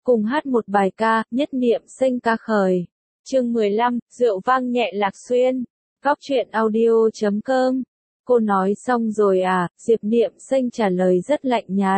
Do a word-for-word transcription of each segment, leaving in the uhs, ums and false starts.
cùng hát một bài ca, nhất niệm xanh ca khởi. Chương mười lăm, rượu vang nhẹ Lạc Xuyên. Góc truyện audio chấm com. Cô nói xong rồi à? Diệp Niệm Xanh trả lời rất lạnh nhạt.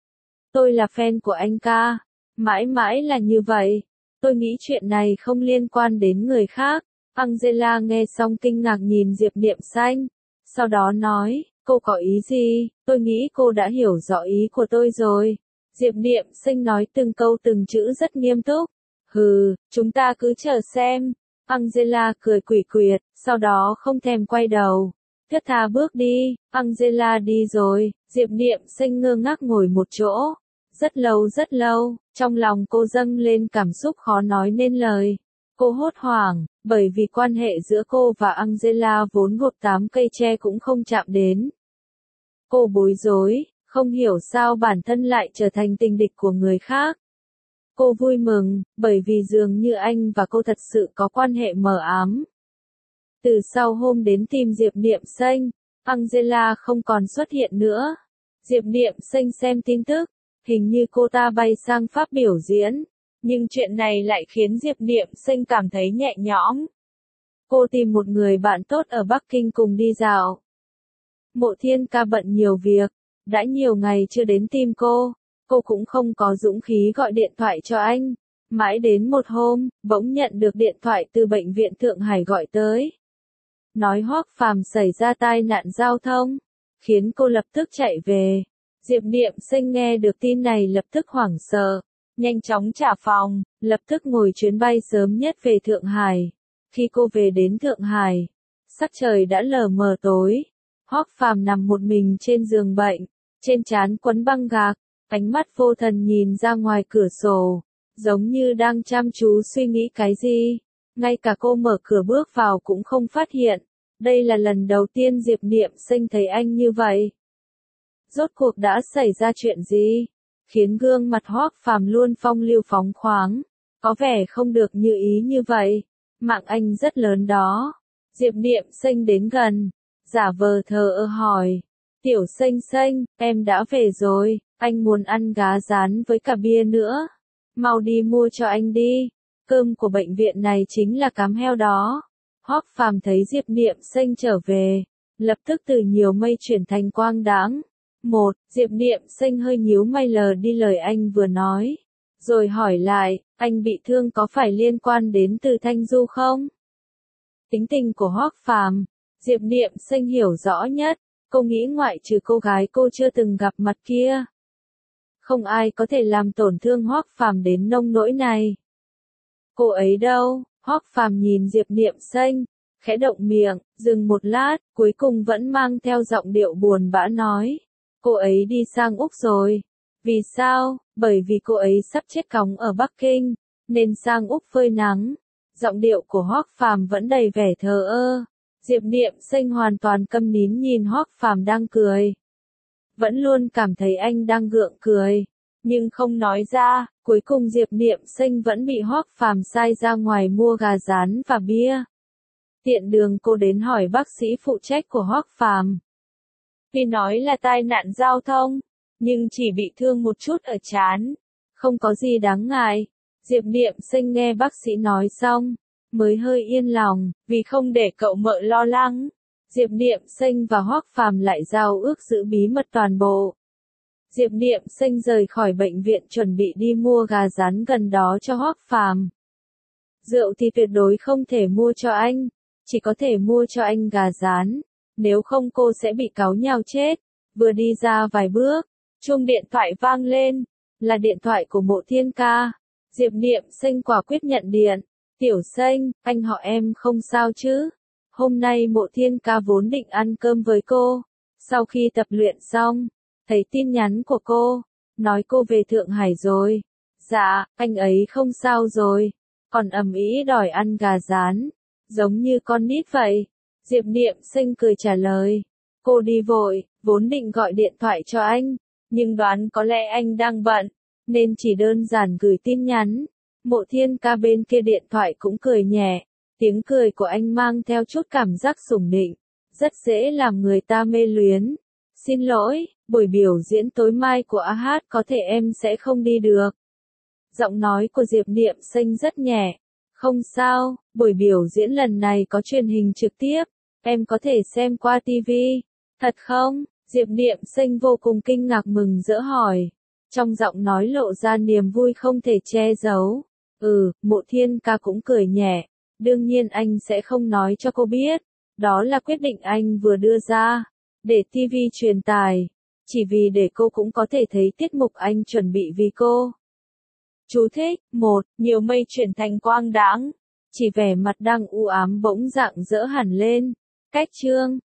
Tôi là fan của anh ca. Mãi mãi là như vậy. Tôi nghĩ chuyện này không liên quan đến người khác. Angela nghe xong kinh ngạc nhìn Diệp Niệm Xanh. Sau đó nói, cô có ý gì? Tôi nghĩ cô đã hiểu rõ ý của tôi rồi. Diệp Niệm Xanh nói từng câu từng chữ rất nghiêm túc. Hừ, chúng ta cứ chờ xem. Angela cười quỷ quyệt, sau đó không thèm quay đầu. Thướt tha bước đi, Angela đi rồi, Diệp Niệm Xanh ngơ ngác ngồi một chỗ. Rất lâu rất lâu, trong lòng cô dâng lên cảm xúc khó nói nên lời. Cô hốt hoảng, bởi vì quan hệ giữa cô và Angela vốn gột tám cây tre cũng không chạm đến. Cô bối rối, không hiểu sao bản thân lại trở thành tình địch của người khác. Cô vui mừng, bởi vì dường như anh và cô thật sự có quan hệ mờ ám. Từ sau hôm đến tìm Diệp Niệm Xanh, Angela không còn xuất hiện nữa. Diệp Niệm Xanh xem tin tức, hình như cô ta bay sang Pháp biểu diễn, nhưng chuyện này lại khiến Diệp Niệm Xanh cảm thấy nhẹ nhõm. Cô tìm một người bạn tốt ở Bắc Kinh cùng đi dạo. Mộ Thiên Ca bận nhiều việc, đã nhiều ngày chưa đến tìm cô, cô cũng không có dũng khí gọi điện thoại cho anh. Mãi đến một hôm, bỗng nhận được điện thoại từ bệnh viện Thượng Hải gọi tới. Nói Hoắc Phàm xảy ra tai nạn giao thông, khiến cô lập tức chạy về. Diệp Niệm Xanh nghe được tin này lập tức hoảng sợ, nhanh chóng trả phòng, lập tức ngồi chuyến bay sớm nhất về Thượng Hải. Khi cô về đến Thượng Hải, sắc trời đã lờ mờ tối. Hoắc Phàm nằm một mình trên giường bệnh, trên trán quấn băng gạc, ánh mắt vô thần nhìn ra ngoài cửa sổ, giống như đang chăm chú suy nghĩ cái gì. Ngay cả cô mở cửa bước vào cũng không phát hiện. Đây là lần đầu tiên Diệp Niệm Xanh thấy anh như vậy. Rốt cuộc đã xảy ra chuyện gì? Khiến gương mặt Hoắc Phàm luôn phong lưu phóng khoáng, có vẻ không được như ý như vậy. Mạng anh rất lớn đó. Diệp Niệm Xanh đến gần, giả vờ thờ ơ hỏi. Tiểu Xanh Xanh, em đã về rồi, anh muốn ăn gá rán với cả bia nữa. Mau đi mua cho anh đi. Cơm của bệnh viện này chính là cám heo đó. Hoắc Phàm thấy Diệp Niệm Xanh trở về, lập tức từ nhiều mây chuyển thành quang đãng. Một, Diệp Niệm Xanh hơi nhíu mày lờ đi lời anh vừa nói, rồi hỏi lại, anh bị thương có phải liên quan đến Từ Thanh Du không? Tính tình của Hoắc Phàm, Diệp Niệm Xanh hiểu rõ nhất, cô nghĩ ngoại trừ cô gái cô chưa từng gặp mặt kia, không ai có thể làm tổn thương Hoắc Phàm đến nông nỗi này. Cô ấy đâu? Hoắc Phàm nhìn Diệp Niệm Xanh, khẽ động miệng, dừng một lát, cuối cùng vẫn mang theo giọng điệu buồn bã nói. Cô ấy đi sang Úc rồi. Vì sao? Bởi vì cô ấy sắp chết cóng ở Bắc Kinh, nên sang Úc phơi nắng. Giọng điệu của Hoắc Phàm vẫn đầy vẻ thờ ơ. Diệp Niệm Xanh hoàn toàn câm nín nhìn Hoắc Phàm đang cười. Vẫn luôn cảm thấy anh đang gượng cười, nhưng không nói ra. Cuối cùng Diệp Niệm Xanh vẫn bị Hoắc Phàm sai ra ngoài mua gà rán và bia. Tiện đường cô đến hỏi bác sĩ phụ trách của Hoắc Phàm. Vì nói là tai nạn giao thông, nhưng chỉ bị thương một chút ở trán, không có gì đáng ngại. Diệp Niệm Xanh nghe bác sĩ nói xong, mới hơi yên lòng, vì không để cậu mợ lo lắng. Diệp Niệm Xanh và Hoắc Phàm lại giao ước giữ bí mật toàn bộ. Diệp Niệm Xanh rời khỏi bệnh viện chuẩn bị đi mua gà rán gần đó cho Hoắc Phàm. Rượu thì tuyệt đối không thể mua cho anh, chỉ có thể mua cho anh gà rán, nếu không cô sẽ bị cáu nhau chết. Vừa đi ra vài bước, chuông điện thoại vang lên, là điện thoại của Mộ Thiên Ca. Diệp Niệm Xanh quả quyết nhận điện. Tiểu Xanh, anh họ em không sao chứ? Hôm nay Mộ Thiên Ca vốn định ăn cơm với cô, sau khi tập luyện xong, thấy tin nhắn của cô, nói cô về Thượng Hải rồi. Dạ, anh ấy không sao rồi, còn ầm ĩ đòi ăn gà rán, giống như con nít vậy. Diệp Niệm Xanh cười trả lời. Cô đi vội, vốn định gọi điện thoại cho anh, nhưng đoán có lẽ anh đang bận, nên chỉ đơn giản gửi tin nhắn. Mộ Thiên Ca bên kia điện thoại cũng cười nhẹ, tiếng cười của anh mang theo chút cảm giác sủng nịnh, rất dễ làm người ta mê luyến. Xin lỗi, buổi biểu diễn tối mai của a hát có thể em sẽ không đi được. Giọng nói của Diệp Niệm Xanh rất nhẹ. Không sao, buổi biểu diễn lần này có truyền hình trực tiếp, em có thể xem qua ti vi. Thật không? Diệp Niệm Xanh vô cùng kinh ngạc mừng rỡ hỏi. Trong giọng nói lộ ra niềm vui không thể che giấu. Ừ, Mộ Thiên Ca cũng cười nhẹ. Đương nhiên anh sẽ không nói cho cô biết. Đó là quyết định anh vừa đưa ra. Để ti vi truyền tải. Chỉ vì để cô cũng có thể thấy tiết mục anh chuẩn bị vì cô. Chú thích, một, nhiều mây chuyển thành quang đãng. Chỉ vẻ mặt đang u ám bỗng rạng rỡ hẳn lên. Cách chương.